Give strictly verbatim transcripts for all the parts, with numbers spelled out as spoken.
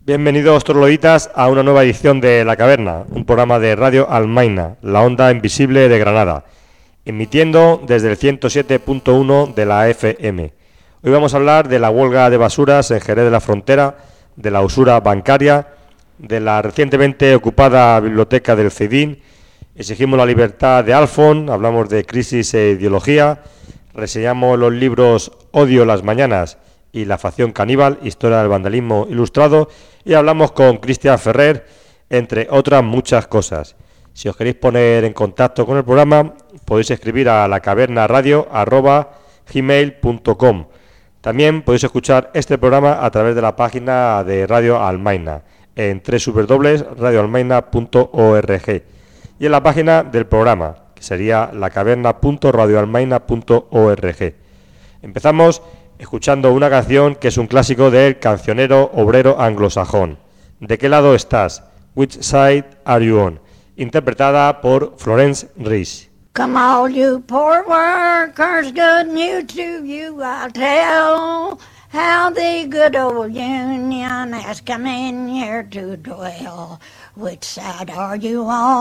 Bienvenidos trogloditas a una nueva edición de La Caverna, un programa de Radio Almaina, la onda invisible de Granada, emitiendo desde el ciento siete punto uno de la F M. Hoy vamos a hablar de la huelga de basuras en Jerez de la Frontera, de la usura bancaria, de la recientemente ocupada biblioteca del Ceidín, exigimos la libertad de Alfon, hablamos de crisis e ideología, reseñamos los libros Odio las mañanas y La facción caníbal, historia del vandalismo ilustrado, y hablamos con Cristian Ferrer, entre otras muchas cosas. Si os queréis poner en contacto con el programa, podéis escribir a lacavernaradio arroba gmail punto com. También podéis escuchar este programa a través de la página de Radio Almaina, en doble u doble u doble u punto radio almaina punto org, y en la página del programa, que sería lacaverna punto radio almaina punto org. Empezamos escuchando una canción que es un clásico del cancionero obrero anglosajón. ¿De qué lado estás? Which side are you on? Interpretada por Florence Reese. Come all you poor workers, good news to you I'll tell, how the good old Union has come in here to dwell. Which side are you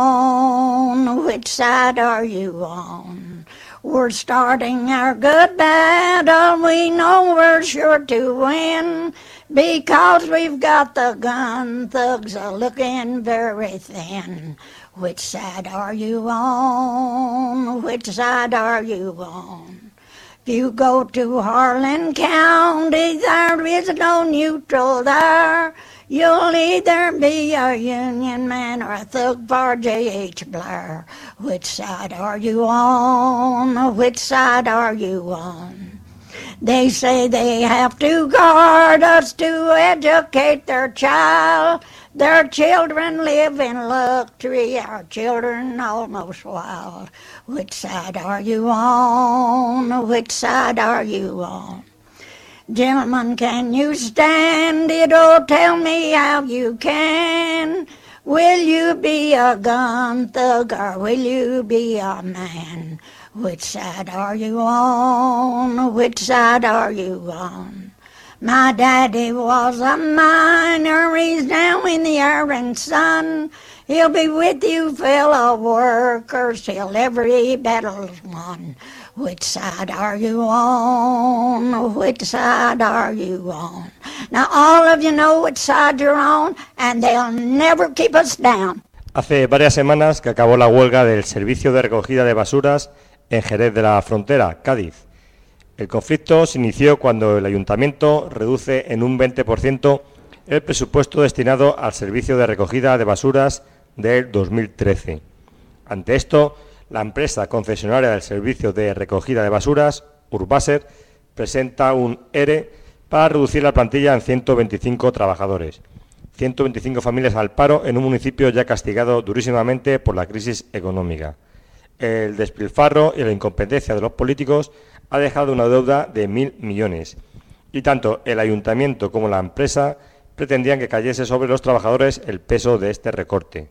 on? Which side are you on? We're starting our good battle, we know we're sure to win, because we've got the gun thugs are looking very thin. Which side are you on? Which side are you on? If you go to Harlan County, there is no neutral there. You'll either be a Union man or a thug for J H Blair. Which side are you on? Which side are you on? They say they have to guard us to educate their child. Their children live in luxury, our children almost wild. Which side are you on? Which side are you on? Gentlemen, can you stand it? Oh, tell me how you can. Will you be a gun thug or will you be a man? Which side are you on? Which side are you on? My daddy was a miner, he's down in the iron sun. He'll be with you, fellow workers, till every battle's won. Which side are you on? Which side are you on? Now all of you know which side you're on, and they'll never keep us down. Hace varias semanas que acabó la huelga del servicio de recogida de basuras en Jerez de la Frontera, Cádiz. El conflicto se inició cuando el ayuntamiento reduce en un veinte por ciento el presupuesto destinado al servicio de recogida de basuras del dos mil trece. Ante esto, la empresa concesionaria del servicio de recogida de basuras, Urbaser, presenta un E R E para reducir la plantilla en ciento veinticinco trabajadores. ciento veinticinco familias al paro en un municipio ya castigado durísimamente por la crisis económica. El despilfarro y la incompetencia de los políticos ha dejado una deuda de mil millones, y tanto el ayuntamiento como la empresa pretendían que cayese sobre los trabajadores el peso de este recorte.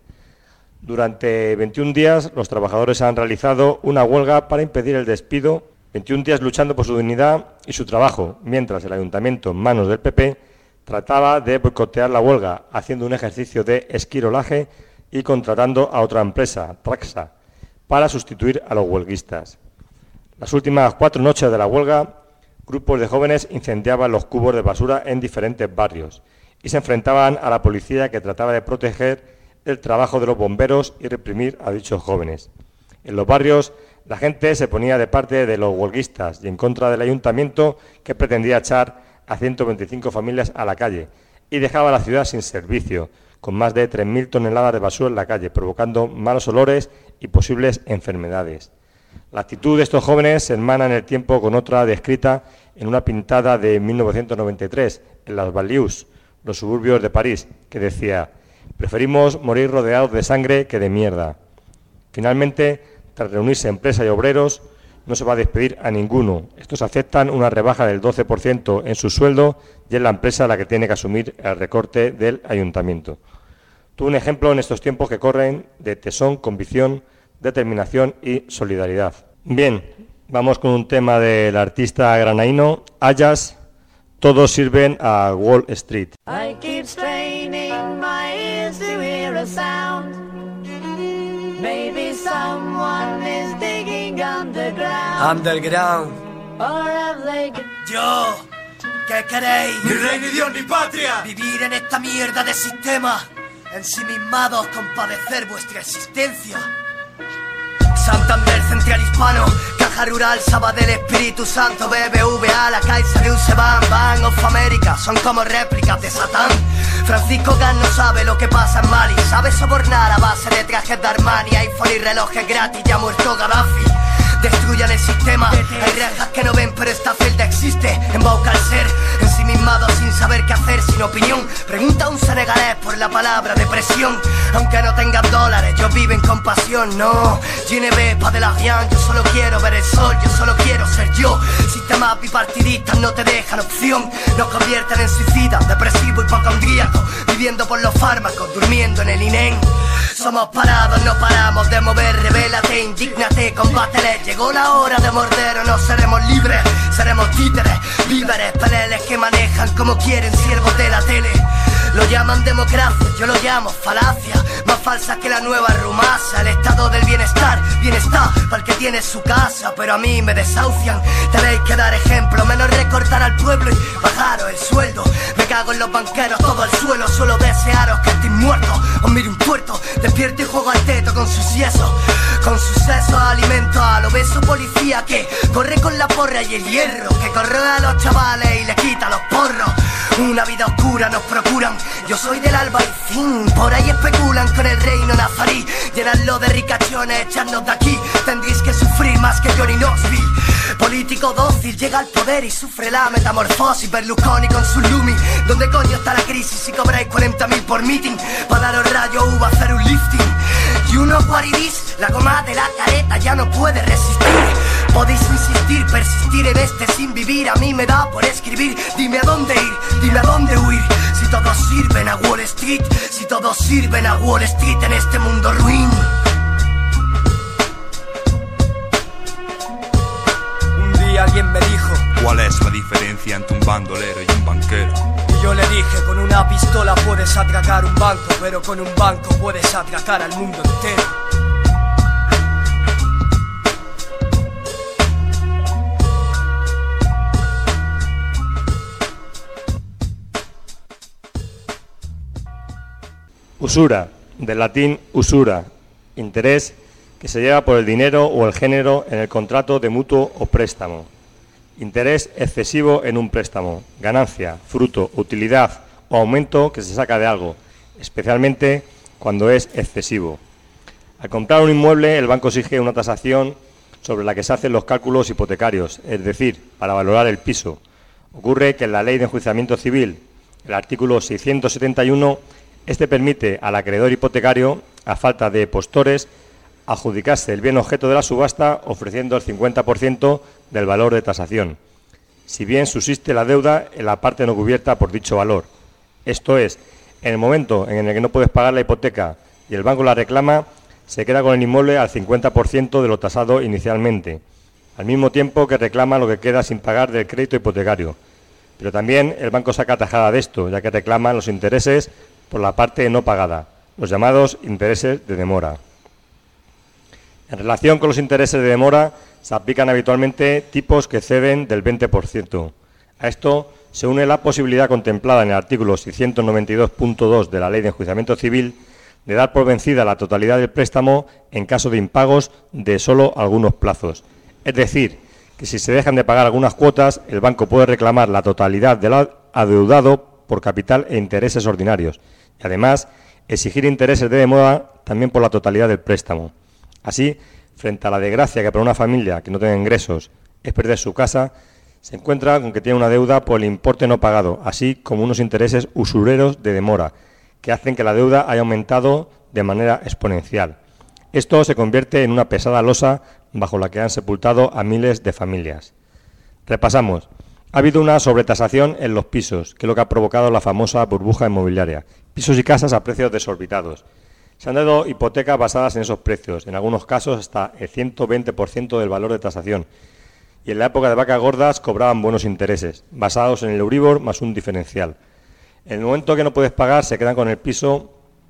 Durante veintiún días los trabajadores han realizado una huelga para impedir el despido, veintiún días luchando por su dignidad y su trabajo, mientras el ayuntamiento, en manos del P P, trataba de boicotear la huelga, haciendo un ejercicio de esquirolaje y contratando a otra empresa, Traxa, para sustituir a los huelguistas. Las últimas cuatro noches de la huelga, grupos de jóvenes incendiaban los cubos de basura en diferentes barrios y se enfrentaban a la policía, que trataba de proteger el trabajo de los bomberos y reprimir a dichos jóvenes. En los barrios, la gente se ponía de parte de los huelguistas y en contra del ayuntamiento, que pretendía echar a ciento veinticinco familias a la calle y dejaba la ciudad sin servicio, con más de tres mil toneladas de basura en la calle, provocando malos olores y posibles enfermedades. La actitud de estos jóvenes se hermana en el tiempo con otra descrita en una pintada de mil novecientos noventa y tres, en las Banlieues, los suburbios de París, que decía: preferimos morir rodeados de sangre que de mierda. Finalmente, tras reunirse empresa y obreros, no se va a despedir a ninguno. Estos aceptan una rebaja del doce por ciento en su sueldo y es la empresa la que tiene que asumir el recorte del ayuntamiento. Tú un ejemplo en estos tiempos que corren de tesón, convicción, determinación y solidaridad. Bien, vamos con un tema del artista granaíno, Ayas, Todos sirven a Wall Street. I keep straining a sound. Maybe someone is digging underground. Underground. Or have they... Yo, ¿qué queréis? Ni rey, ni Dios, ni patria. Vivir en esta mierda de sistema, ensimismados con padecer vuestra existencia. Santander, Central Hispano, Caja Rural, Sabadell, Espíritu Santo, B B V A, la Caixa de Useban, Bank of America, son como réplicas de Satán. Francisco Gas no sabe lo que pasa en Mali, sabe sobornar a base de trajes de Armani, iPhone y relojes gratis, ya ha muerto Gaddafi. Destruyan el sistema, hay rejas que no ven pero esta celda existe. Embauca al ser, ensimismado sin saber qué hacer, sin opinión. Pregunta a un senegalés por la palabra depresión. Aunque no tengan dólares, ellos viven con pasión. No, G N B, pa' de la rien, yo solo quiero ver el sol, yo solo quiero ser yo. Sistemas bipartidistas no te dejan opción, nos convierten en suicidas, depresivo, hipocondríaco, viviendo por los fármacos, durmiendo en el I N E M. Somos parados, no paramos de mover, rebélate, indígnate, combátele. Llegó la hora de morder o no seremos libres, seremos títeres, víveres, peleles que manejan como quieren, siervos de la tele. Lo llaman democracia, yo lo llamo falacia, más falsa que la nueva rumasa. El estado del bienestar, bienestar para el que tiene su casa, pero a mí me desahucian. Tenéis que dar ejemplo, menos recortar al pueblo y bajaros el sueldo. Me cago en los banqueros, todo al suelo, solo desearos que estéis muertos. Os miro un tuerto, despierto y juego al teto con sus yesos, con sus sesos alimento al obeso policía que corre con la porra y el hierro, que corroe a los chavales y les quita los porros. Una vida oscura nos procuran, yo soy del alba y fin. Por ahí especulan con el reino nazarí, llenarlo de ricachones, echarnos de aquí. Tendréis que sufrir más que Johnny Knoxville. Político dócil llega al poder y sufre la metamorfosis. Berlusconi con su Lumi, ¿dónde coño está la crisis si cobráis cuarenta mil por meeting? Para daros rayos uva hacer un lifting. Y uno guaridís, la goma de la careta ya no puede resistir. Podéis insistir, persistir en este sin vivir. A mí me da por escribir, dime a dónde ir, dime a dónde huir. Si todos sirven a Wall Street, si todos sirven a Wall Street en este mundo ruin. Un día alguien me dijo, ¿cuál es la diferencia entre un bandolero y un banquero? Y yo le dije, con una pistola puedes atracar un banco, pero con un banco puedes atracar al mundo entero. Usura, del latín usura, interés que se lleva por el dinero o el género en el contrato de mutuo o préstamo. Interés excesivo en un préstamo, ganancia, fruto, utilidad o aumento que se saca de algo, especialmente cuando es excesivo. Al comprar un inmueble, el banco exige una tasación sobre la que se hacen los cálculos hipotecarios, es decir, para valorar el piso. Ocurre que en la Ley de Enjuiciamiento Civil, el artículo seiscientos setenta y uno, este permite al acreedor hipotecario, a falta de postores, adjudicarse el bien objeto de la subasta ofreciendo el cincuenta por ciento del valor de tasación, si bien subsiste la deuda en la parte no cubierta por dicho valor. Esto es, en el momento en el que no puedes pagar la hipoteca y el banco la reclama, se queda con el inmueble al cincuenta por ciento de lo tasado inicialmente, al mismo tiempo que reclama lo que queda sin pagar del crédito hipotecario. Pero también el banco saca tajada de esto, ya que reclama los intereses por la parte no pagada, los llamados intereses de demora. En relación con los intereses de demora, se aplican habitualmente tipos que exceden del veinte por ciento. A esto se une la posibilidad contemplada en el artículo seiscientos noventa y dos punto dos de la Ley de Enjuiciamiento Civil de dar por vencida la totalidad del préstamo en caso de impagos de solo algunos plazos. Es decir, que si se dejan de pagar algunas cuotas, el banco puede reclamar la totalidad del adeudado por capital e intereses ordinarios, y además exigir intereses de demora también por la totalidad del préstamo. Así, frente a la desgracia que para una familia que no tenga ingresos es perder su casa, se encuentra con que tiene una deuda por el importe no pagado, así como unos intereses usureros de demora, que hacen que la deuda haya aumentado de manera exponencial. Esto se convierte en una pesada losa bajo la que han sepultado a miles de familias. Repasamos. Ha habido una sobretasación en los pisos, que es lo que ha provocado la famosa burbuja inmobiliaria. Pisos y casas a precios desorbitados. Se han dado hipotecas basadas en esos precios, en algunos casos hasta el ciento veinte por ciento del valor de tasación. Y en la época de vacas gordas cobraban buenos intereses, basados en el Euribor más un diferencial. En el momento que no puedes pagar, se quedan con el piso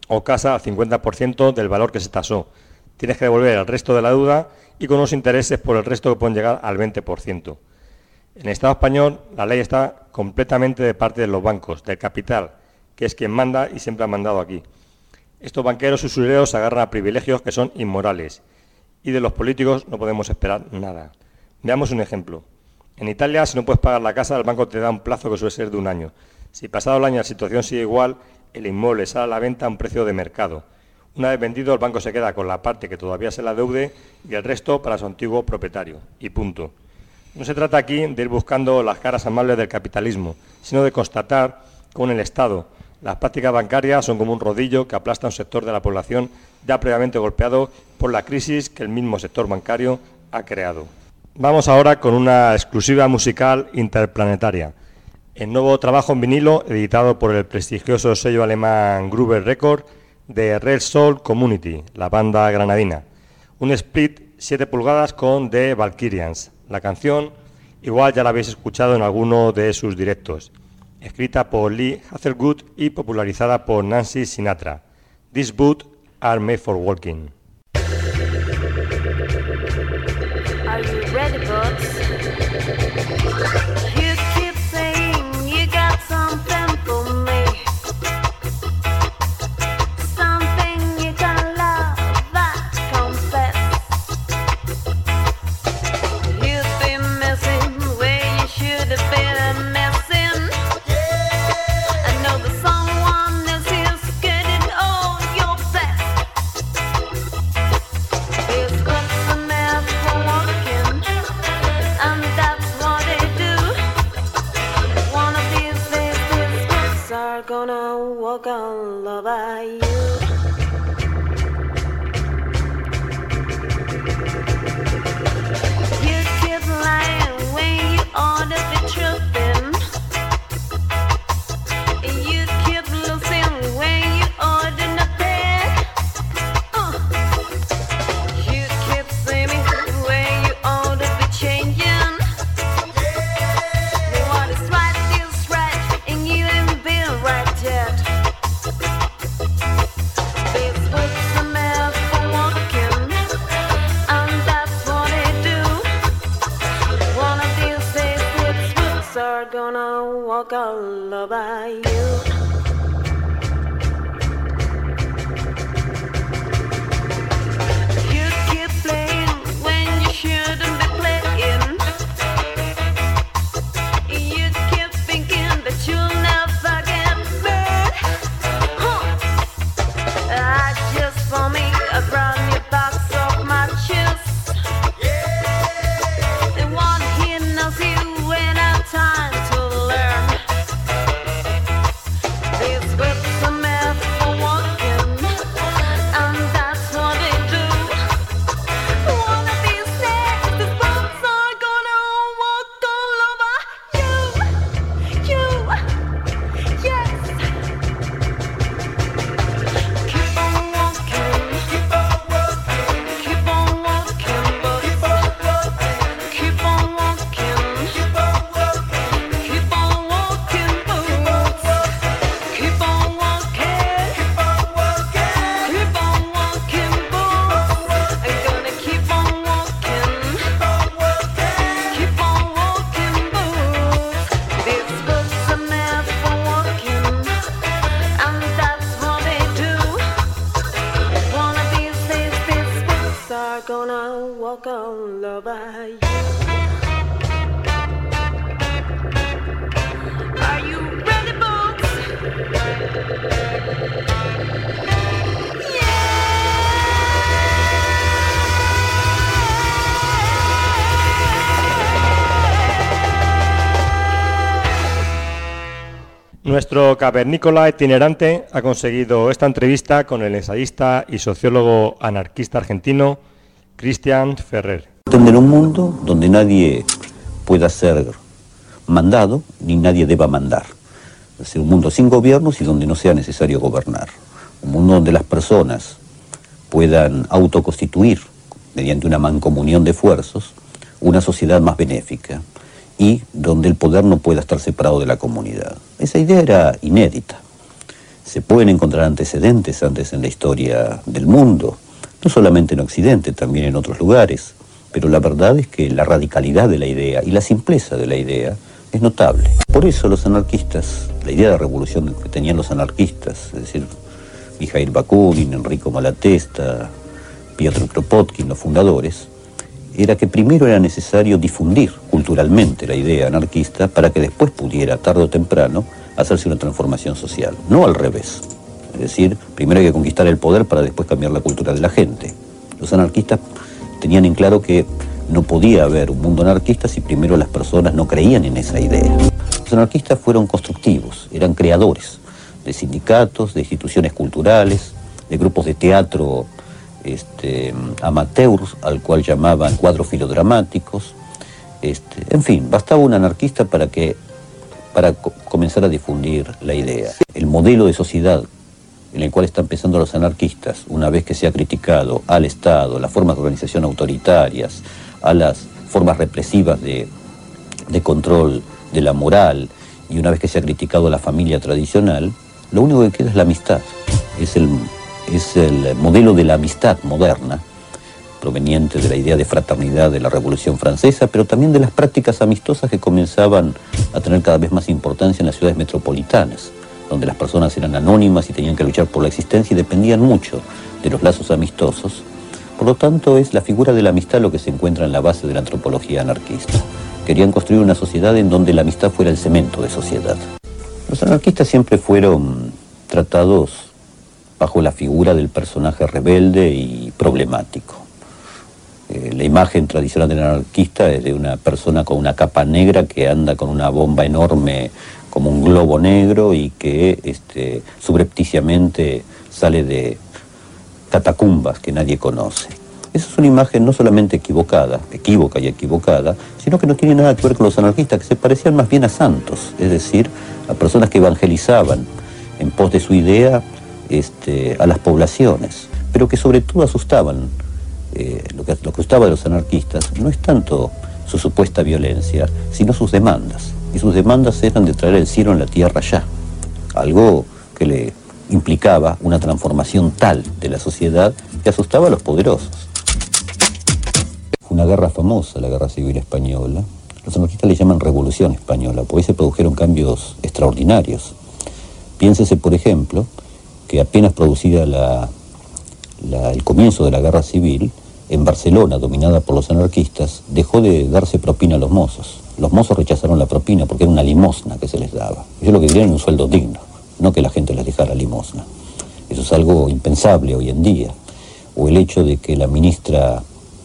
o casa al cincuenta por ciento del valor que se tasó. Tienes que devolver el resto de la deuda y con unos intereses por el resto que pueden llegar al veinte por ciento. En el Estado español la ley está completamente de parte de los bancos, del capital, que es quien manda y siempre ha mandado aquí. Estos banqueros usureros se agarran a privilegios que son inmorales y de los políticos no podemos esperar nada. Veamos un ejemplo. En Italia, si no puedes pagar la casa, el banco te da un plazo que suele ser de un año. Si pasado el año la situación sigue igual, el inmueble sale a la venta a un precio de mercado. Una vez vendido, el banco se queda con la parte que todavía se la deude y el resto para su antiguo propietario. Y punto. No se trata aquí de ir buscando las caras amables del capitalismo, sino de constatar que con el Estado las prácticas bancarias son como un rodillo que aplasta a un sector de la población ya previamente golpeado por la crisis que el mismo sector bancario ha creado. Vamos ahora con una exclusiva musical interplanetaria. El nuevo trabajo en vinilo, editado por el prestigioso sello alemán Gruber Record, de Red Soul Community, la banda granadina. Un split siete pulgadas con The Valkyrians. La canción, igual ya la habéis escuchado en alguno de sus directos. Escrita por Lee Hazelwood y popularizada por Nancy Sinatra. These boots are made for walking. Are you ready, folks? You keep saying you got something for me, something you can love, I confess. You've been missing where you should have been missing. I know that someone else is getting all your best. It's what's the matter for walking, and that's what they do. One of these days these books are gonna walk all over you. You keep lying when you ought to be truthing. You keep losing when you ought to not pay. Uh. You keep saying when you ought to be changing. What is right is right, and you ain't been right yet. This books are made for walking, and that's what they do. One of these days, these books are gonna walk all over you. You keep playing when you shouldn't be playing. You keep thinking that you'll never get burned. Huh. I just for me a brand new box of matches. The one he knows you when I time to learn. These whips are made for walking, and that's what they do. One of these days, these boots are gonna walk all over you, you, yes. Keep on walking, keep on walking, keep on walking, keep on walking, keep on walking, keep on walking, keep on walking, boots. Keep on walking, keep on walking, keep on walking, boots. I'm gonna keep on walking, keep on walking, keep on walking, boots. These boots are made for walking, and that's what they do. One of these days, these boots are gonna walk all over you. Are you ready, boots? Nuestro cavernícola itinerante ha conseguido esta entrevista con el ensayista y sociólogo anarquista argentino Cristian Ferrer. En un mundo donde nadie pueda ser mandado ni nadie deba mandar. Es decir, un mundo sin gobiernos y donde no sea necesario gobernar. Un mundo donde las personas puedan autoconstituir, mediante una mancomunión de esfuerzos, una sociedad más benéfica y donde el poder no pueda estar separado de la comunidad. Esa idea era inédita. Se pueden encontrar antecedentes antes en la historia del mundo, no solamente en Occidente, también en otros lugares, pero la verdad es que la radicalidad de la idea y la simpleza de la idea es notable. Por eso los anarquistas, la idea de revolución que tenían los anarquistas, es decir, Mijail Bakunin, Enrico Malatesta, Piotr Kropotkin, los fundadores, era que primero era necesario difundir culturalmente la idea anarquista para que después pudiera, tarde o temprano, hacerse una transformación social, no al revés. Es decir, primero hay que conquistar el poder para después cambiar la cultura de la gente. Los anarquistas tenían en claro que no podía haber un mundo anarquista si primero las personas no creían en esa idea. Los anarquistas fueron constructivos, eran creadores de sindicatos, de instituciones culturales, de grupos de teatro este, amateurs, al cual llamaban cuadros filodramáticos. Este, en fin, bastaba un anarquista para que para co- comenzar a difundir la idea. El modelo de sociedad en el cual están pensando los anarquistas, una vez que se ha criticado al Estado, las formas de organización autoritarias, a las formas represivas de, de control de la moral, y una vez que se ha criticado a la familia tradicional, lo único que queda es la amistad. Es el, es el modelo de la amistad moderna, proveniente de la idea de fraternidad de la Revolución Francesa, pero también de las prácticas amistosas que comenzaban a tener cada vez más importancia en las ciudades metropolitanas, donde las personas eran anónimas y tenían que luchar por la existencia y dependían mucho de los lazos amistosos. Por lo tanto, es la figura de la amistad lo que se encuentra en la base de la antropología anarquista. Querían construir una sociedad en donde la amistad fuera el cemento de sociedad. Los anarquistas siempre fueron tratados bajo la figura del personaje rebelde y problemático. Eh, la imagen tradicional del anarquista es de una persona con una capa negra que anda con una bomba enorme como un globo negro y que este, subrepticiamente sale de catacumbas que nadie conoce. Esa es una imagen no solamente equivocada, equívoca y equivocada, sino que no tiene nada que ver con los anarquistas, que se parecían más bien a santos, es decir, a personas que evangelizaban en pos de su idea este, a las poblaciones, pero que sobre todo asustaban. Eh, lo, que, lo que asustaba de los anarquistas no es tanto su supuesta violencia, sino sus demandas. Y sus demandas eran de traer el cielo en la tierra ya, algo que le implicaba una transformación tal de la sociedad que asustaba a los poderosos. Fue una guerra famosa, la Guerra Civil Española. Los anarquistas le llaman Revolución Española, porque ahí se produjeron cambios extraordinarios. Piénsese, por ejemplo, que apenas producida la, la, el comienzo de la Guerra Civil, en Barcelona, dominada por los anarquistas, dejó de darse propina a los mozos. Los mozos rechazaron la propina porque era una limosna que se les daba. Ellos lo que querían era un sueldo digno, no que la gente les dejara limosna. Eso es algo impensable hoy en día. O el hecho de que la ministra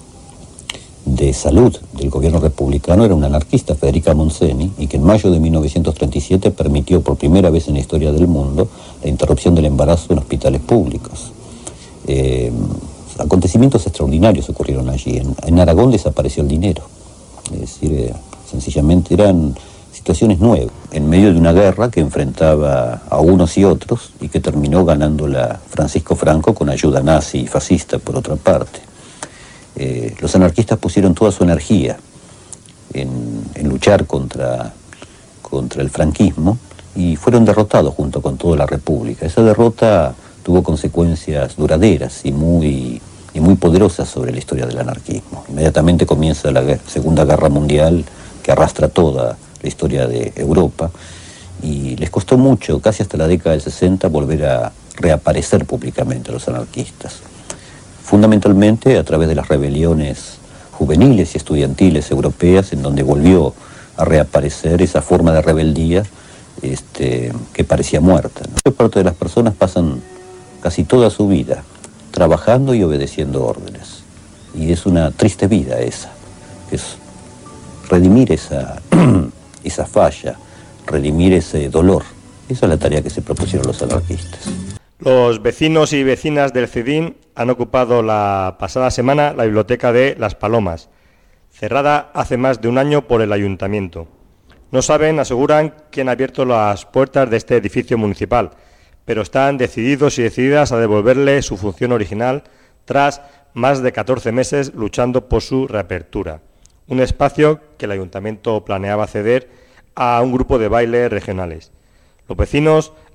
de Salud del gobierno republicano era una anarquista, Federica Montseny, y que en mayo de mil novecientos treinta y siete permitió por primera vez en la historia del mundo la interrupción del embarazo en hospitales públicos. Eh, acontecimientos extraordinarios ocurrieron allí. En, en Aragón desapareció el dinero. Es decir, eh, sencillamente eran situaciones nuevas, en medio de una guerra que enfrentaba a unos y otros y que terminó ganándola Francisco Franco con ayuda nazi y fascista por otra parte. Eh, los anarquistas pusieron toda su energía en, en luchar contra, contra el franquismo y fueron derrotados junto con toda la República. Esa derrota tuvo consecuencias duraderas y muy, y muy poderosas sobre la historia del anarquismo. Inmediatamente comienza la Segunda Guerra Mundial, que arrastra toda la historia de Europa, y les costó mucho, casi hasta la década del sesenta, volver a reaparecer públicamente a los anarquistas. Fundamentalmente a través de las rebeliones juveniles y estudiantiles europeas, en donde volvió a reaparecer esa forma de rebeldía este, que parecía muerta, ¿no? La parte de las personas pasan casi toda su vida trabajando y obedeciendo órdenes. Y es una triste vida esa, es redimir esa, esa falla, redimir ese dolor. Esa es la tarea que se propusieron los anarquistas. Los vecinos y vecinas del Cedín han ocupado la pasada semana la biblioteca de Las Palomas, cerrada hace más de un año por el ayuntamiento. No saben, aseguran, quién ha abierto las puertas de este edificio municipal, pero están decididos y decididas a devolverle su función original tras más de catorce meses luchando por su reapertura. Un espacio que el ayuntamiento planeaba ceder a un grupo de baile regionales. Los vecinos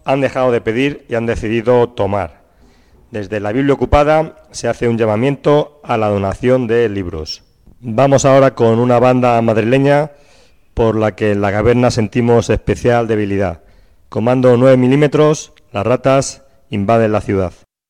han dejado de pedir y han decidido tomar. Desde la Biblia Ocupada se hace un llamamiento a la donación de libros. Vamos ahora con una banda madrileña por la que en la caverna sentimos especial debilidad. Comando nueve milímetros, las ratas invaden la ciudad.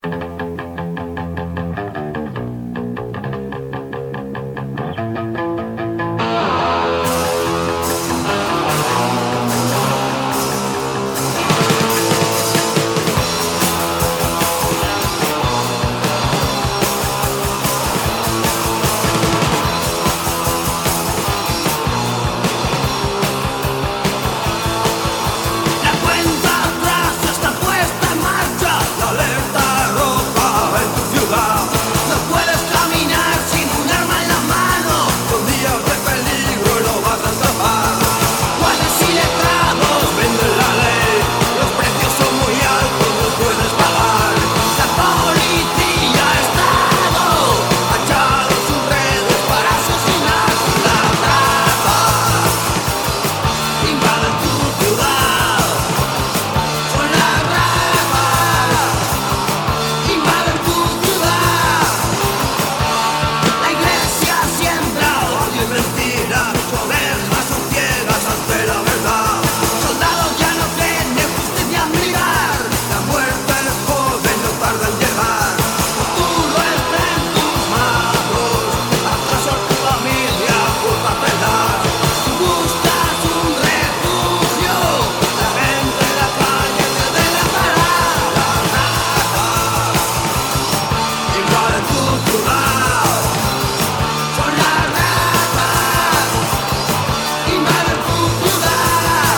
La cuenta atrás está puesta en marcha, la alerta roja en tu ciudad. No puedes caminar sin un arma en la mano, con días de peligro y lo vas a escapar. Guardias y letrados venden la ley, los precios son muy altos, no puedes pagar. La policía ha estado echado sus redes para asesinar. Las ratas invaden tu ciudad. Son las ratas, invaden tu ciudad. La iglesia siembra odio y mentira, sus ovejas son ciegas ante la verdad. Soldados ya no creen en justicia militar, la muerte es joven, no tarda en llegar. Futuro está en tus manos, acaso tu familia por papelar. Si buscas un refugio, la gente en la calle te delatará. Las ratas invaden tu ciudad. Son las ratas invaden tu ciudad.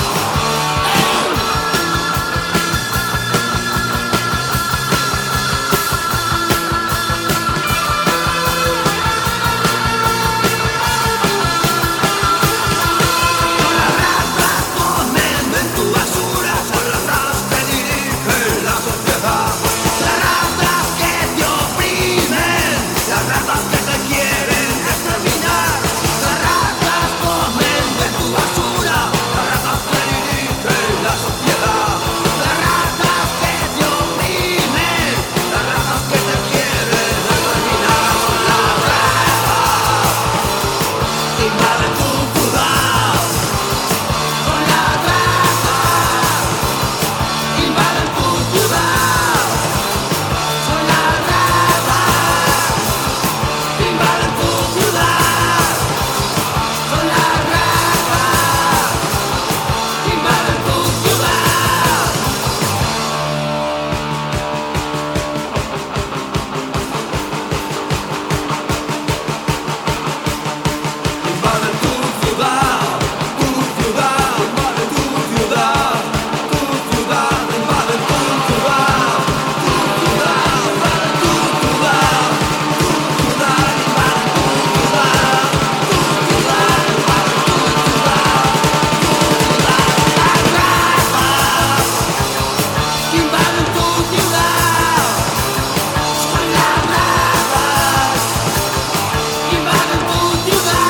Las ratas comen en tu basura, son las ratas que dirigen la sociedad. Las ratas que te oprimen, las ratas que te quieren exterminar. Las ratas comen de tu basura, las ratas que dirigen la sociedad. Las ratas que te oprimen, las ratas que te quieren exterminar. Son las ratas invaden tu ciudad. Son las ratas invaden tu ciudad. Son las ratas invaden tu ciudad. Son las ratas invaden tu ciudad. Invaden tu ciudad, tu ciudad, invaden tu ciudad, tu ciudad, invaden tu ciudad, tu ciudad, invaden tu ciudad, tu ciudad, invaden tu ciudad, tu ciudad, invaden tu ciudad, tu ciudad. Las ratas invaden tu ciudad. Son las ratas invaden tu ciudad.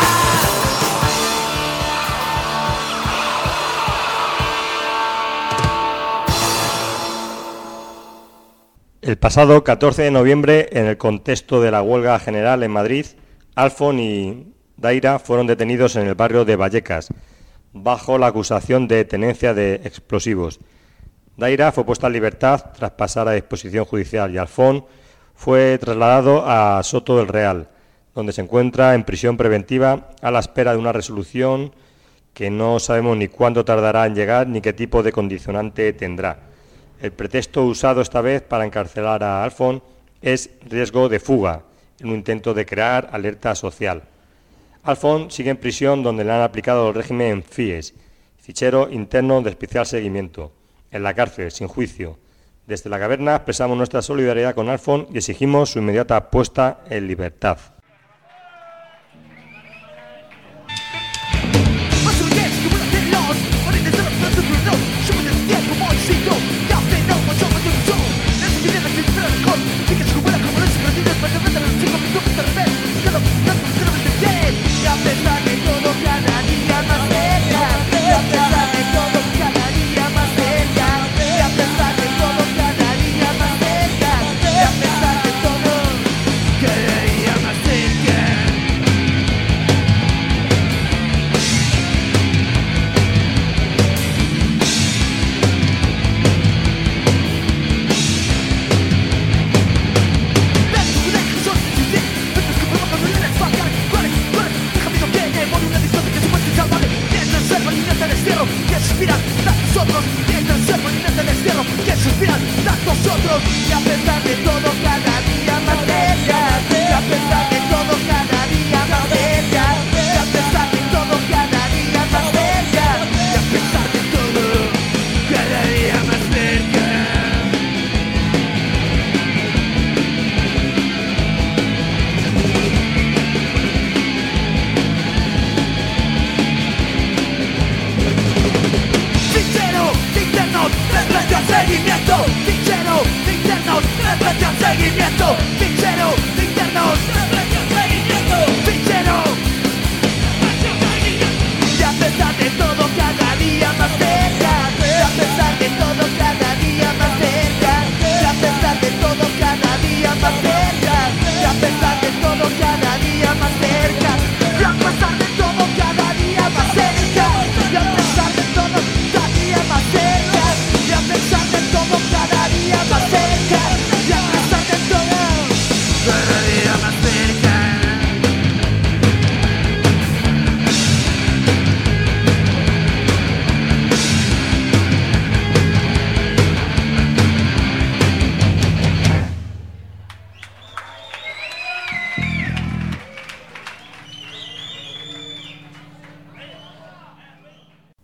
El pasado catorce de noviembre, en el contexto de la huelga general en Madrid, Alfon y Daira fueron detenidos en el barrio de Vallecas, bajo la acusación de tenencia de explosivos. Daira fue puesta en libertad tras pasar a disposición judicial y Alfon fue trasladado a Soto del Real, donde se encuentra en prisión preventiva a la espera de una resolución que no sabemos ni cuándo tardará en llegar ni qué tipo de condicionante tendrá. El pretexto usado esta vez para encarcelar a Alfon es riesgo de fuga, en un intento de crear alerta social. Alfon sigue en prisión donde le han aplicado el régimen FIES, fichero interno de especial seguimiento, en la cárcel, sin juicio. Desde la caverna expresamos nuestra solidaridad con Alfon y exigimos su inmediata puesta en libertad. Cada día más cerca, y a pesar de todo, cada día más cerca.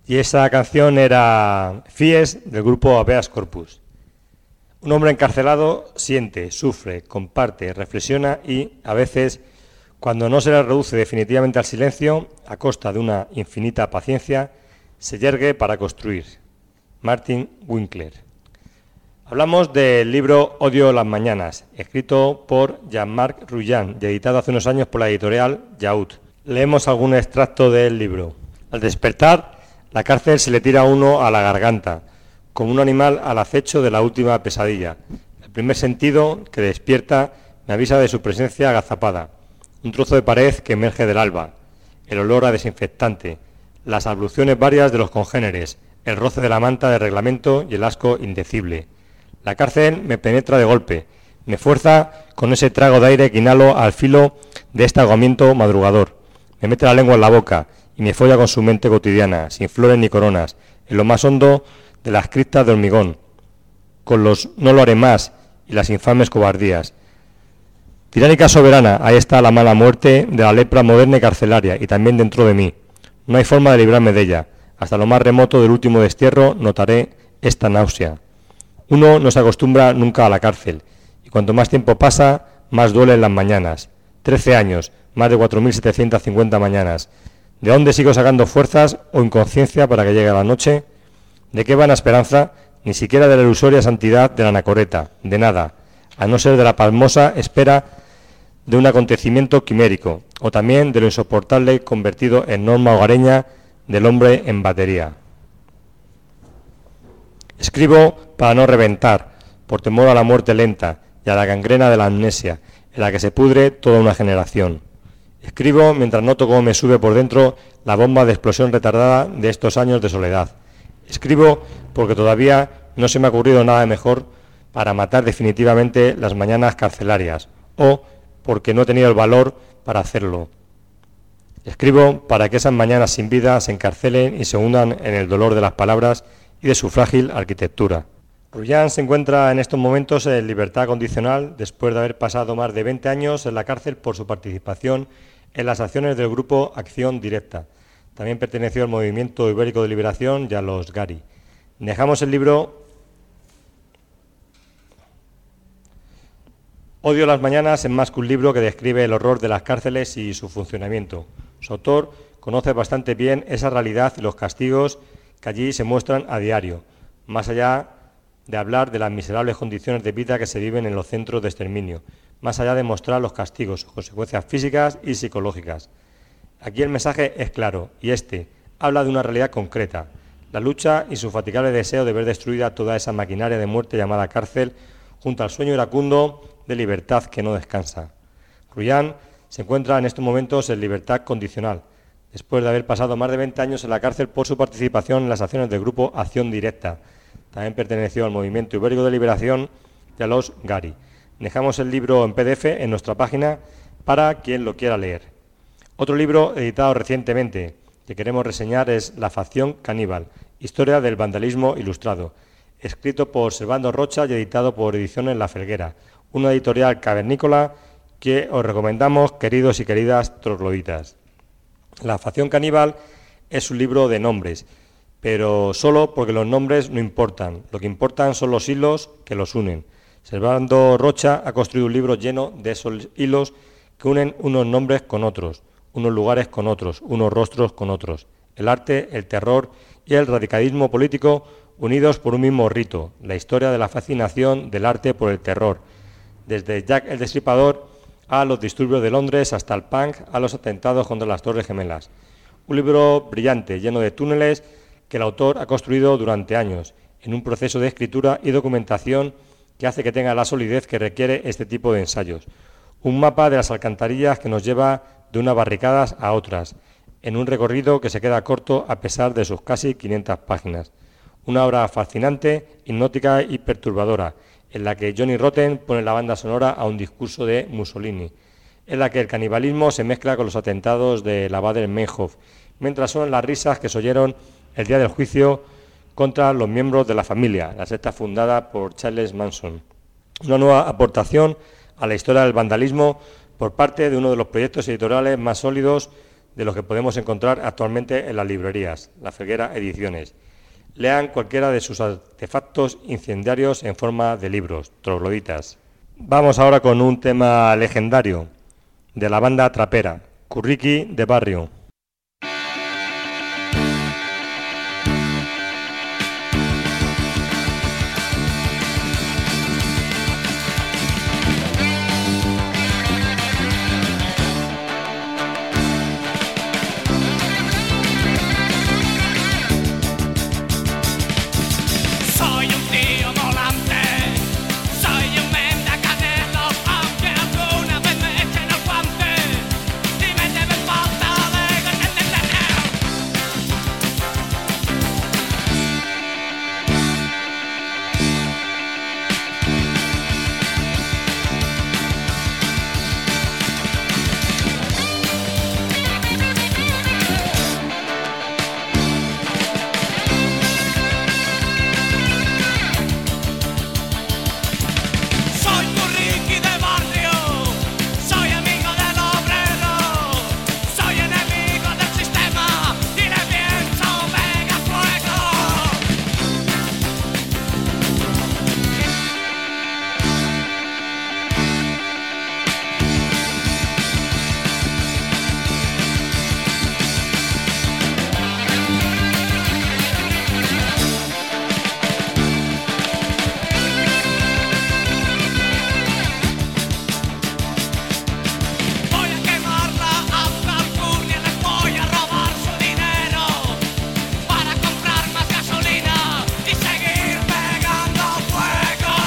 Y esa canción era Fies, del grupo Habeas Corpus. Un hombre encarcelado siente, sufre, comparte, reflexiona y, a veces, cuando no se le reduce definitivamente al silencio, a costa de una infinita paciencia, se yergue para construir. Martin Winkler. Hablamos del libro Odio las mañanas, escrito por Jean-Marc Rullan y editado hace unos años por la editorial Yaourt. Leemos algún extracto del libro. Al despertar, la cárcel se le tira a uno a la garganta, como un animal al acecho de la última pesadilla. El primer sentido que despierta me avisa de su presencia agazapada. Un trozo de pared que emerge del alba, el olor a desinfectante, las abluciones varias de los congéneres, el roce de la manta de reglamento y el asco indecible. La cárcel me penetra de golpe, me fuerza con ese trago de aire que inhalo al filo de este agotamiento madrugador. Me mete la lengua en la boca y me folla con su mente cotidiana, sin flores ni coronas, en lo más hondo de las criptas de hormigón, con los no lo haré más y las infames cobardías. Tiránica soberana, ahí está la mala muerte de la lepra moderna y carcelaria, y también dentro de mí. No hay forma de librarme de ella. Hasta lo más remoto del último destierro notaré esta náusea. Uno no se acostumbra nunca a la cárcel, y cuanto más tiempo pasa, más duelen las mañanas. Trece años, más de cuatro mil setecientas cincuenta mañanas. ¿De dónde sigo sacando fuerzas o inconsciencia para que llegue la noche? ¿De qué vana esperanza? Ni siquiera de la ilusoria santidad de la anacoreta, de nada, a no ser de la pasmosa espera de un acontecimiento quimérico, o también de lo insoportable convertido en norma hogareña del hombre en batería. Escribo para no reventar, por temor a la muerte lenta y a la gangrena de la amnesia, en la que se pudre toda una generación. Escribo mientras noto cómo me sube por dentro la bomba de explosión retardada de estos años de soledad. Escribo porque todavía no se me ha ocurrido nada mejor para matar definitivamente las mañanas carcelarias, o porque no he tenido el valor para hacerlo. Escribo para que esas mañanas sin vida se encarcelen y se hundan en el dolor de las palabras y de su frágil arquitectura. Rullan se encuentra en estos momentos en libertad condicional después de haber pasado más de veinte años en la cárcel por su participación en las acciones del grupo Acción Directa. También perteneció al Movimiento Ibérico de Liberación y a los Gari. Dejamos el libro Odio las mañanas en más que un libro que describe el horror de las cárceles y su funcionamiento. Su autor conoce bastante bien esa realidad y los castigos que allí se muestran a diario, más allá de hablar de las miserables condiciones de vida que se viven en los centros de exterminio, más allá de mostrar los castigos, sus consecuencias físicas y psicológicas. Aquí el mensaje es claro, y este habla de una realidad concreta, la lucha y su fatigable deseo de ver destruida toda esa maquinaria de muerte llamada cárcel, junto al sueño iracundo de libertad que no descansa. Rullan se encuentra en estos momentos en libertad condicional, después de haber pasado más de veinte años en la cárcel por su participación en las acciones del grupo Acción Directa. También perteneció al Movimiento Ibérico de Liberación y a los Gari. Dejamos el libro en P D F en nuestra página para quien lo quiera leer. Otro libro editado recientemente que queremos reseñar es La facción caníbal, historia del vandalismo ilustrado, escrito por Servando Rocha y editado por Ediciones La Felguera, una editorial cavernícola que os recomendamos, queridos y queridas trogloditas. La facción caníbal es un libro de nombres, pero solo porque los nombres no importan, lo que importan son los hilos que los unen. Servando Rocha ha construido un libro lleno de esos hilos que unen unos nombres con otros, unos lugares con otros, unos rostros con otros. El arte, el terror y el radicalismo político unidos por un mismo rito, la historia de la fascinación del arte por el terror, desde Jack el Destripador a los disturbios de Londres hasta el punk, a los atentados contra las Torres Gemelas. Un libro brillante, lleno de túneles que el autor ha construido durante años, en un proceso de escritura y documentación que hace que tenga la solidez que requiere este tipo de ensayos. Un mapa de las alcantarillas que nos lleva de unas barricadas a otras, en un recorrido que se queda corto a pesar de sus casi quinientas páginas. Una obra fascinante, hipnótica y perturbadora, en la que Johnny Rotten pone la banda sonora a un discurso de Mussolini, en la que el canibalismo se mezcla con los atentados de la Bader-Meinhof, mientras son las risas que se oyeron el día del juicio contra los miembros de la familia, la secta fundada por Charles Manson. Una nueva aportación a la historia del vandalismo por parte de uno de los proyectos editoriales más sólidos de los que podemos encontrar actualmente en las librerías, La Felguera Ediciones. Lean cualquiera de sus artefactos incendiarios en forma de libros, trogloditas. Vamos ahora con un tema legendario de la banda trapera, Curriqui de Barrio. Soy un tío volante, soy un mendacanelo, aunque alguna vez me echen el guante y me lleven falta de Soy Curriqui de barrio, soy amigo del obrero, soy enemigo del sistema y le pienso pegar fuego. Voy a quemar la Alcurnia, les voy a robar su dinero para comprar más gasolina y seguir pegando fuego.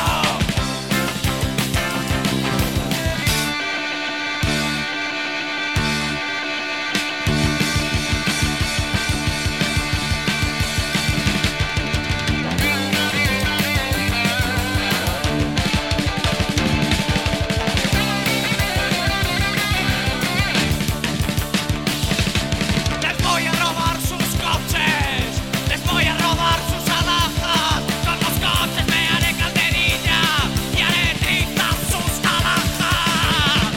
Les voy a robar sus coches, les voy a robar sus alhajas. Con los coches me haré calderilla y haré trizas sus alhajas.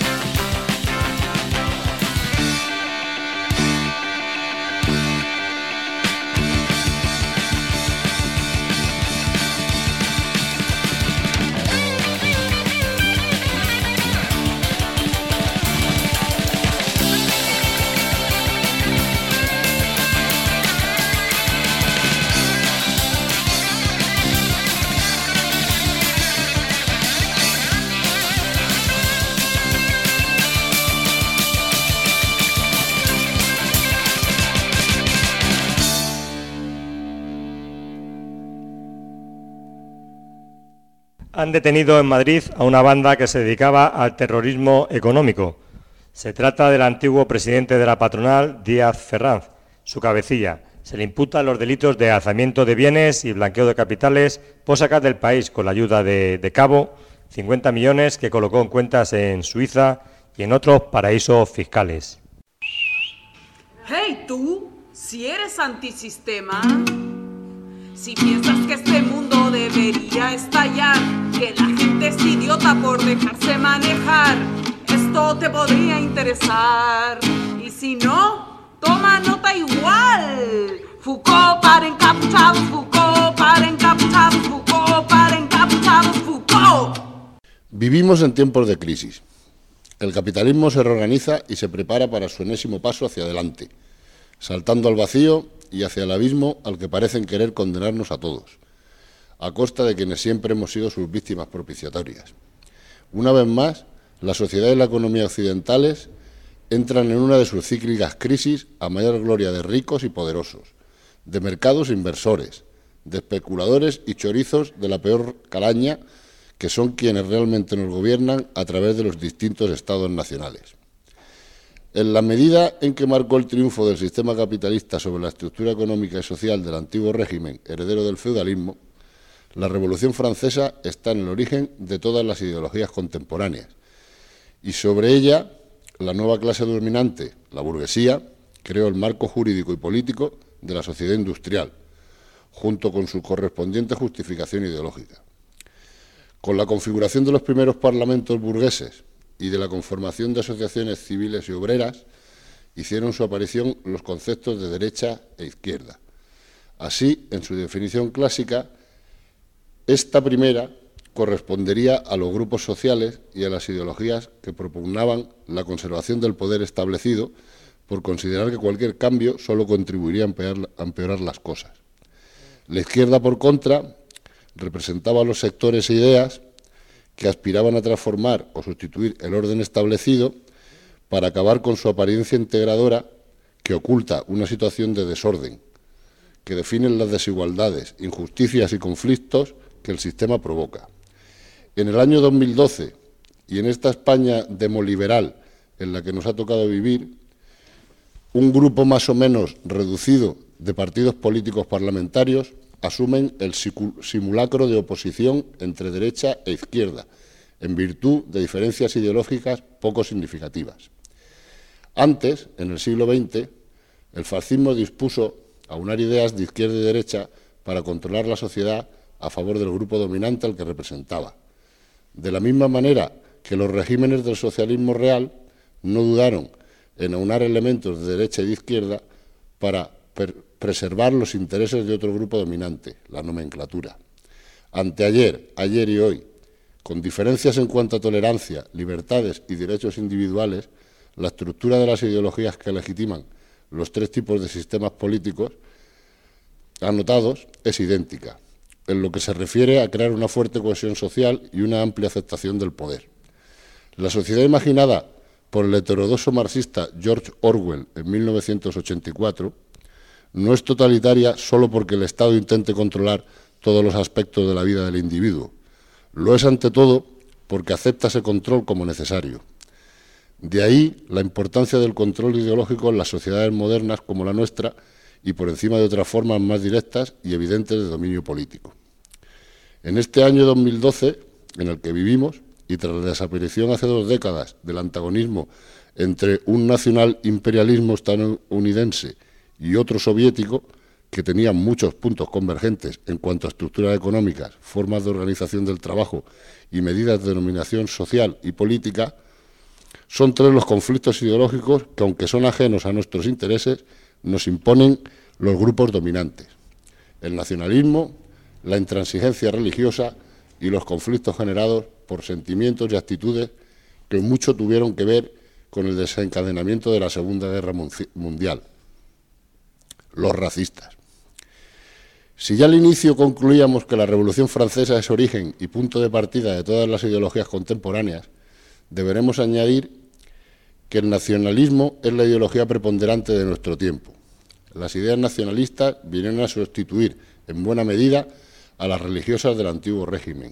Han detenido en Madrid a una banda que se dedicaba al terrorismo económico. Se trata del antiguo presidente de la patronal, Díaz Ferranz, su cabecilla. Se le imputan los delitos de alzamiento de bienes y blanqueo de capitales por sacar del país, con la ayuda de, de Cabo, cincuenta millones que colocó en cuentas en Suiza y en otros paraísos fiscales. Hey tú, si eres antisistema, si piensas que este mundo debería estallar, que la gente es idiota por dejarse manejar, esto te podría interesar. Y si no, toma nota igual. Foucault para encapuchados, Foucault para encapuchados, Foucault para encapuchados, Foucault. Vivimos en tiempos de crisis. El capitalismo se reorganiza y se prepara para su enésimo paso hacia adelante, saltando al vacío y hacia el abismo al que parecen querer condenarnos a todos, a costa de quienes siempre hemos sido sus víctimas propiciatorias. Una vez más, la sociedad y la economía occidentales entran en una de sus cíclicas crisis a mayor gloria de ricos y poderosos, de mercados e inversores, de especuladores y chorizos de la peor calaña, que son quienes realmente nos gobiernan a través de los distintos estados nacionales. En la medida en que marcó el triunfo del sistema capitalista sobre la estructura económica y social del antiguo régimen heredero del feudalismo, la Revolución Francesa está en el origen de todas las ideologías contemporáneas, y sobre ella la nueva clase dominante, la burguesía, creó el marco jurídico y político de la sociedad industrial, junto con su correspondiente justificación ideológica. Con la configuración de los primeros parlamentos burgueses y de la conformación de asociaciones civiles y obreras, hicieron su aparición los conceptos de derecha e izquierda. Así, en su definición clásica, esta primera correspondería a los grupos sociales y a las ideologías que propugnaban la conservación del poder establecido por considerar que cualquier cambio solo contribuiría a empeorar, a empeorar las cosas. La izquierda, por contra, representaba a los sectores e ideas que aspiraban a transformar o sustituir el orden establecido para acabar con su apariencia integradora que oculta una situación de desorden, que define las desigualdades, injusticias y conflictos que el sistema provoca. En el año dos mil doce, y en esta España demoliberal en la que nos ha tocado vivir, un grupo más o menos reducido de partidos políticos parlamentarios asumen el simulacro de oposición entre derecha e izquierda, en virtud de diferencias ideológicas poco significativas. Antes, en el siglo veinte, el fascismo dispuso aunar ideas de izquierda y derecha para controlar la sociedad a favor del grupo dominante al que representaba. De la misma manera que los regímenes del socialismo real no dudaron en aunar elementos de derecha y de izquierda para preservar los intereses de otro grupo dominante, la nomenclatura. Anteayer, ayer y hoy, con diferencias en cuanto a tolerancia, libertades y derechos individuales, la estructura de las ideologías que legitiman los tres tipos de sistemas políticos anotados es idéntica, en lo que se refiere a crear una fuerte cohesión social y una amplia aceptación del poder. La sociedad imaginada por el heterodoxo marxista George Orwell en mil novecientos ochenta y cuatro no es totalitaria solo porque el Estado intente controlar todos los aspectos de la vida del individuo. Lo es ante todo porque acepta ese control como necesario. De ahí la importancia del control ideológico en las sociedades modernas como la nuestra y por encima de otras formas más directas y evidentes de dominio político. En este año dos mil doce, en el que vivimos, y tras la desaparición hace dos décadas del antagonismo entre un nacional imperialismo estadounidense y otro soviético, que tenían muchos puntos convergentes en cuanto a estructuras económicas, formas de organización del trabajo y medidas de dominación social y política, son tres los conflictos ideológicos que, aunque son ajenos a nuestros intereses, nos imponen los grupos dominantes: el nacionalismo, la intransigencia religiosa y los conflictos generados por sentimientos y actitudes que mucho tuvieron que ver con el desencadenamiento de la Segunda Guerra Mundial: los racistas. Si ya al inicio concluíamos que la Revolución Francesa es origen y punto de partida de todas las ideologías contemporáneas, deberemos añadir que el nacionalismo es la ideología preponderante de nuestro tiempo. Las ideas nacionalistas vinieron a sustituir, en buena medida, a las religiosas del antiguo régimen.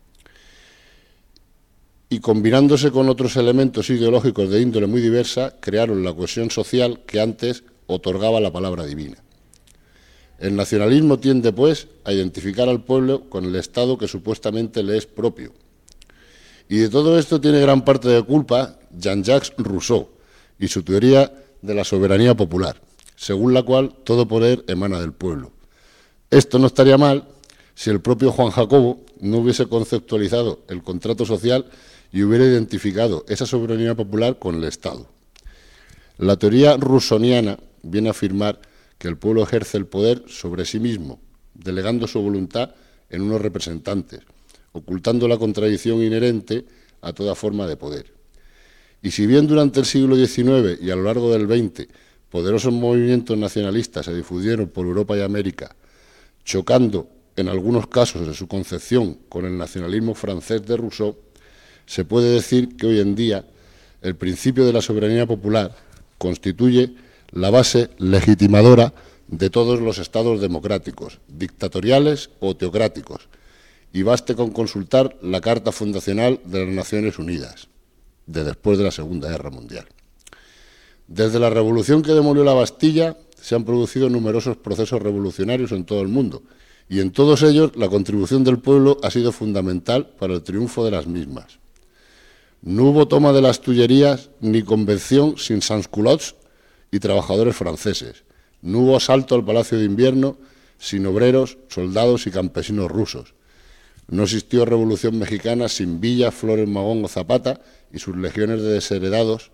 Y combinándose con otros elementos ideológicos de índole muy diversa, crearon la cohesión social que antes otorgaba la palabra divina. El nacionalismo tiende, pues, a identificar al pueblo con el Estado que supuestamente le es propio. Y de todo esto tiene gran parte de culpa Jean-Jacques Rousseau y su teoría de la soberanía popular, según la cual todo poder emana del pueblo. Esto no estaría mal si el propio Juan Jacobo no hubiese conceptualizado el contrato social y hubiera identificado esa soberanía popular con el Estado. La teoría rousseauiana viene a afirmar que el pueblo ejerce el poder sobre sí mismo, delegando su voluntad en unos representantes, ocultando la contradicción inherente a toda forma de poder. Y si bien durante el siglo diecinueve y a lo largo del veinte poderosos movimientos nacionalistas se difundieron por Europa y América, chocando en algunos casos de su concepción con el nacionalismo francés de Rousseau, se puede decir que hoy en día el principio de la soberanía popular constituye la base legitimadora de todos los estados democráticos, dictatoriales o teocráticos, y baste con consultar la Carta Fundacional de las Naciones Unidas, de después de la Segunda Guerra Mundial. Desde la revolución que demolió la Bastilla se han producido numerosos procesos revolucionarios en todo el mundo, y en todos ellos la contribución del pueblo ha sido fundamental para el triunfo de las mismas. No hubo toma de las Tullerías ni convención sin sansculottes y trabajadores franceses. No hubo asalto al Palacio de Invierno sin obreros, soldados y campesinos rusos. No existió Revolución Mexicana sin Villa, Flores Magón o Zapata y sus legiones de desheredados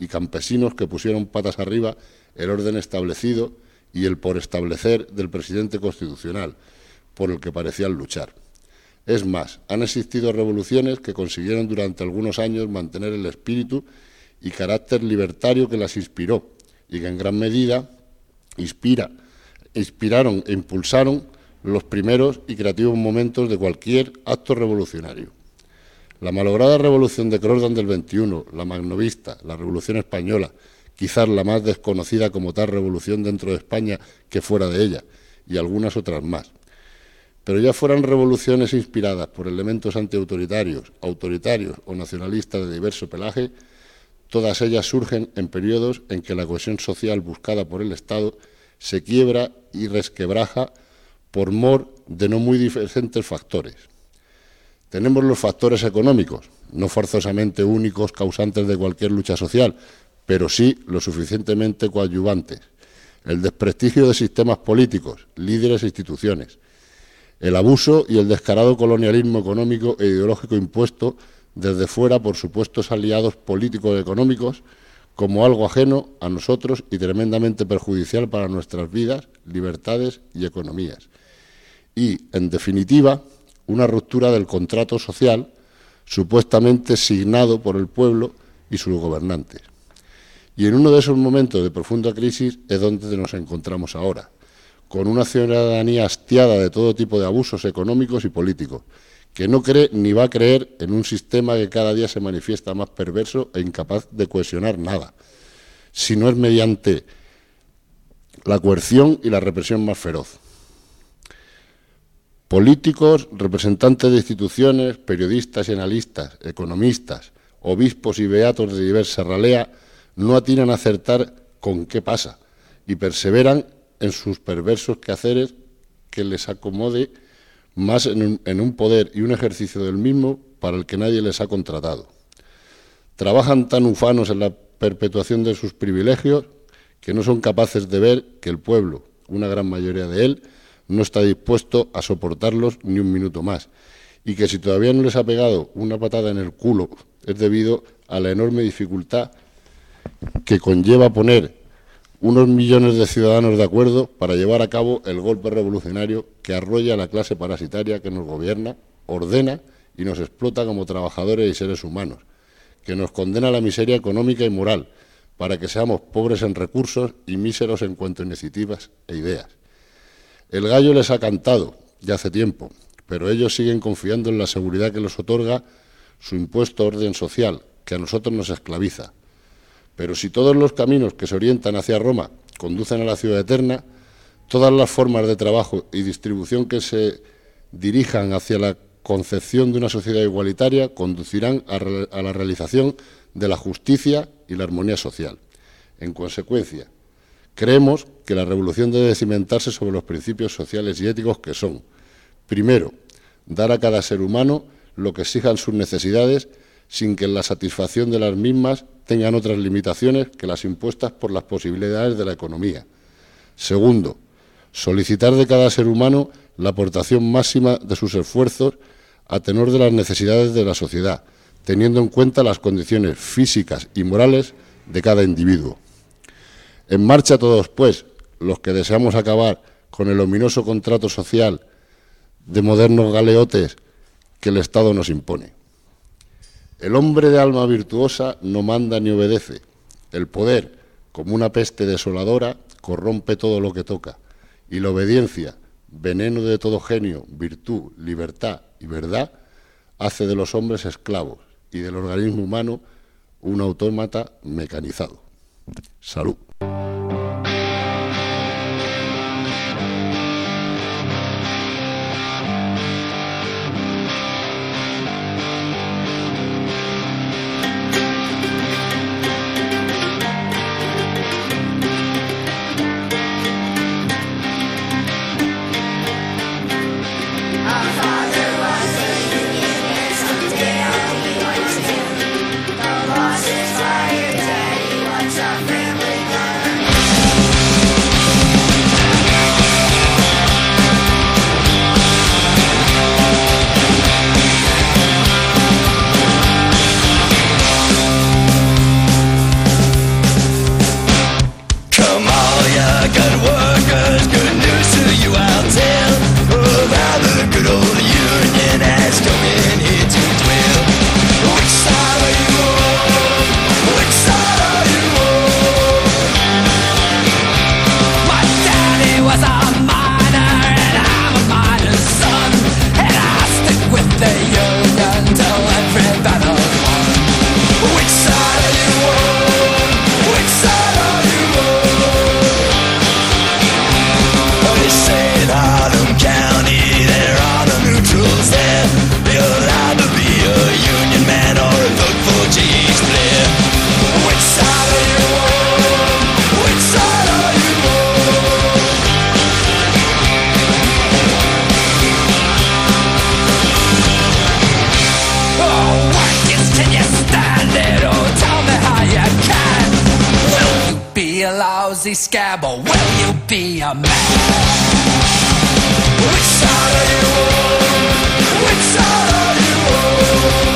y campesinos que pusieron patas arriba el orden establecido y el por establecer del presidente constitucional, por el que parecían luchar. Es más, han existido revoluciones que consiguieron durante algunos años mantener el espíritu y carácter libertario que las inspiró y que en gran medida inspira, inspiraron e impulsaron los primeros y creativos momentos de cualquier acto revolucionario. La malograda revolución de Croydon del veintiuno, la magnovista, la Revolución Española, quizás la más desconocida como tal revolución dentro de España que fuera de ella, y algunas otras más. Pero ya fueran revoluciones inspiradas por elementos antiautoritarios, autoritarios o nacionalistas de diverso pelaje, todas ellas surgen en periodos en que la cohesión social buscada por el Estado se quiebra y resquebraja por mor de no muy diferentes factores. Tenemos los factores económicos, no forzosamente únicos causantes de cualquier lucha social, pero sí lo suficientemente coadyuvantes. El desprestigio de sistemas políticos, líderes e instituciones. El abuso y el descarado colonialismo económico e ideológico impuesto desde fuera por supuestos aliados políticos y económicos como algo ajeno a nosotros y tremendamente perjudicial para nuestras vidas, libertades y economías. Y, en definitiva, una ruptura del contrato social supuestamente signado por el pueblo y sus gobernantes. Y en uno de esos momentos de profunda crisis es donde nos encontramos ahora, con una ciudadanía hastiada de todo tipo de abusos económicos y políticos, que no cree ni va a creer en un sistema que cada día se manifiesta más perverso e incapaz de cohesionar nada, si no es mediante la coerción y la represión más feroz. Políticos, representantes de instituciones, periodistas y analistas, economistas, obispos y beatos de diversa ralea no atinan a acertar con qué pasa y perseveran en sus perversos quehaceres que les acomode más en un, en un poder y un ejercicio del mismo para el que nadie les ha contratado. Trabajan tan ufanos en la perpetuación de sus privilegios que no son capaces de ver que el pueblo, una gran mayoría de él, no está dispuesto a soportarlos ni un minuto más, y que si todavía no les ha pegado una patada en el culo es debido a la enorme dificultad que conlleva poner unos millones de ciudadanos de acuerdo para llevar a cabo el golpe revolucionario que arrolla a la clase parasitaria que nos gobierna, ordena y nos explota como trabajadores y seres humanos, que nos condena a la miseria económica y moral para que seamos pobres en recursos y míseros en cuanto a iniciativas e ideas. El gallo les ha cantado ya hace tiempo, pero ellos siguen confiando en la seguridad que les otorga su impuesto orden social, que a nosotros nos esclaviza. Pero si todos los caminos que se orientan hacia Roma conducen a la ciudad eterna, todas las formas de trabajo y distribución que se dirijan hacia la concepción de una sociedad igualitaria conducirán a, re a la realización de la justicia y la armonía social. En consecuencia, creemos que la revolución debe cimentarse sobre los principios sociales y éticos que son, primero, dar a cada ser humano lo que exijan sus necesidades sin que en la satisfacción de las mismas tengan otras limitaciones que las impuestas por las posibilidades de la economía. Segundo, solicitar de cada ser humano la aportación máxima de sus esfuerzos a tenor de las necesidades de la sociedad, teniendo en cuenta las condiciones físicas y morales de cada individuo. En marcha todos, pues, los que deseamos acabar con el ominoso contrato social de modernos galeotes que el Estado nos impone. El hombre de alma virtuosa no manda ni obedece. El poder, como una peste desoladora, corrompe todo lo que toca. Y la obediencia, veneno de todo genio, virtud, libertad y verdad, hace de los hombres esclavos y del organismo humano un autómata mecanizado. Salud. Family lousy scab, or will you be a man? Which side are you on? Which side are you on?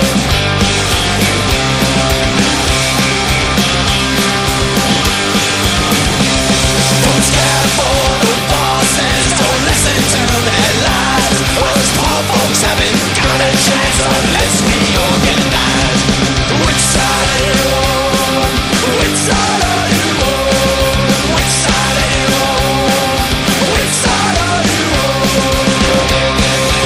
Don't scab for the bosses, don't listen to their lies. Those poor folks haven't got a chance unless we organize. Which side are you on? Which side are you on? Which side are you on? Which side are you on?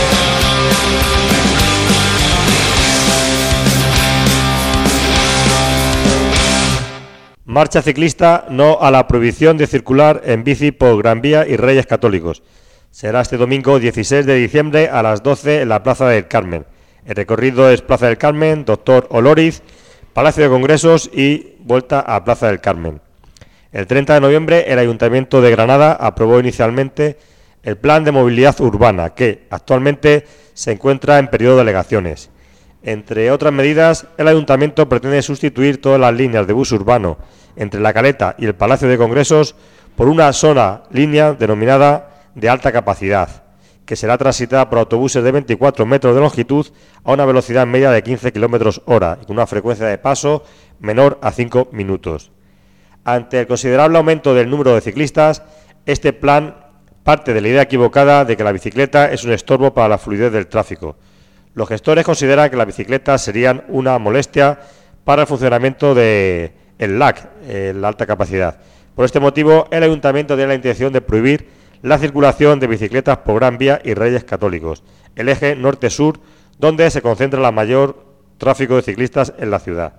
Marcha ciclista no a la prohibición de circular en bici por Gran Vía y Reyes Católicos. Será este domingo dieciséis de diciembre a las doce en la Plaza del Carmen. El recorrido es Plaza del Carmen, Doctor Olóriz, Palacio de Congresos y vuelta a Plaza del Carmen. El treinta de noviembre el Ayuntamiento de Granada aprobó inicialmente el Plan de Movilidad Urbana, que actualmente se encuentra en periodo de alegaciones. Entre otras medidas, el Ayuntamiento pretende sustituir todas las líneas de bus urbano entre La Caleta y el Palacio de Congresos por una sola línea denominada de alta capacidad, que será transitada por autobuses de veinticuatro metros de longitud a una velocidad media de quince kilómetros hora y con una frecuencia de paso menor a cinco minutos. Ante el considerable aumento del número de ciclistas, este plan parte de la idea equivocada de que la bicicleta es un estorbo para la fluidez del tráfico. Los gestores consideran que las bicicletas serían una molestia para el funcionamiento del L A C, eh, la alta capacidad. Por este motivo, el Ayuntamiento tiene la intención de prohibir la circulación de bicicletas por Gran Vía y Reyes Católicos, el eje norte-sur, donde se concentra el mayor tráfico de ciclistas en la ciudad.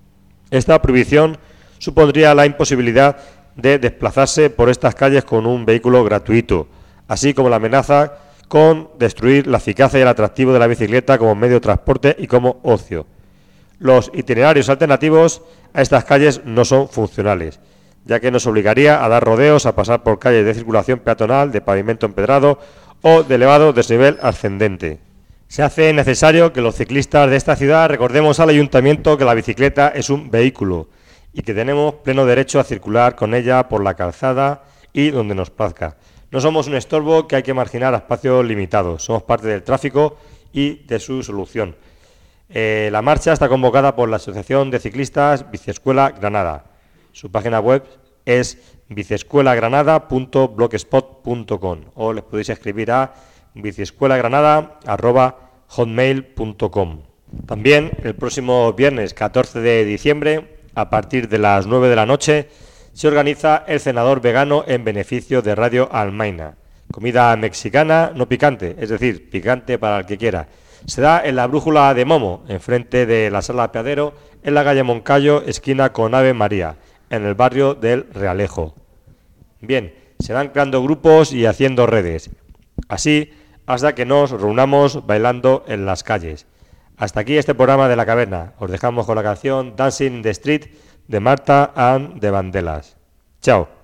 Esta prohibición supondría la imposibilidad de desplazarse por estas calles con un vehículo gratuito, así como la amenaza con destruir la eficacia y el atractivo de la bicicleta como medio de transporte y como ocio. Los itinerarios alternativos a estas calles no son funcionales, ya que nos obligaría a dar rodeos, a pasar por calles de circulación peatonal, de pavimento empedrado o de elevado desnivel ascendente. Se hace necesario que los ciclistas de esta ciudad recordemos al Ayuntamiento que la bicicleta es un vehículo y que tenemos pleno derecho a circular con ella por la calzada y donde nos plazca. No somos un estorbo que hay que marginar a espacios limitados, somos parte del tráfico y de su solución. Eh, la marcha está convocada por la Asociación de Ciclistas Biciescuela Granada. Su página web es biciescuela granada punto blogspot punto com o les podéis escribir a biciescuelagranada arroba hotmail punto com. También el próximo viernes catorce de diciembre, a partir de las nueve de la noche, se organiza el cenador vegano en beneficio de Radio Almaina. Comida mexicana no picante, es decir, picante para el que quiera. Se da en la Brújula de Momo, enfrente de la Sala Apeadero, en la calle Moncayo, esquina con Ave María, en el barrio del Realejo. Bien, se van creando grupos y haciendo redes. Así, hasta que nos reunamos bailando en las calles. Hasta aquí este programa de La Caverna. Os dejamos con la canción Dancing in the Street de Marta and the Vandellas. Chao.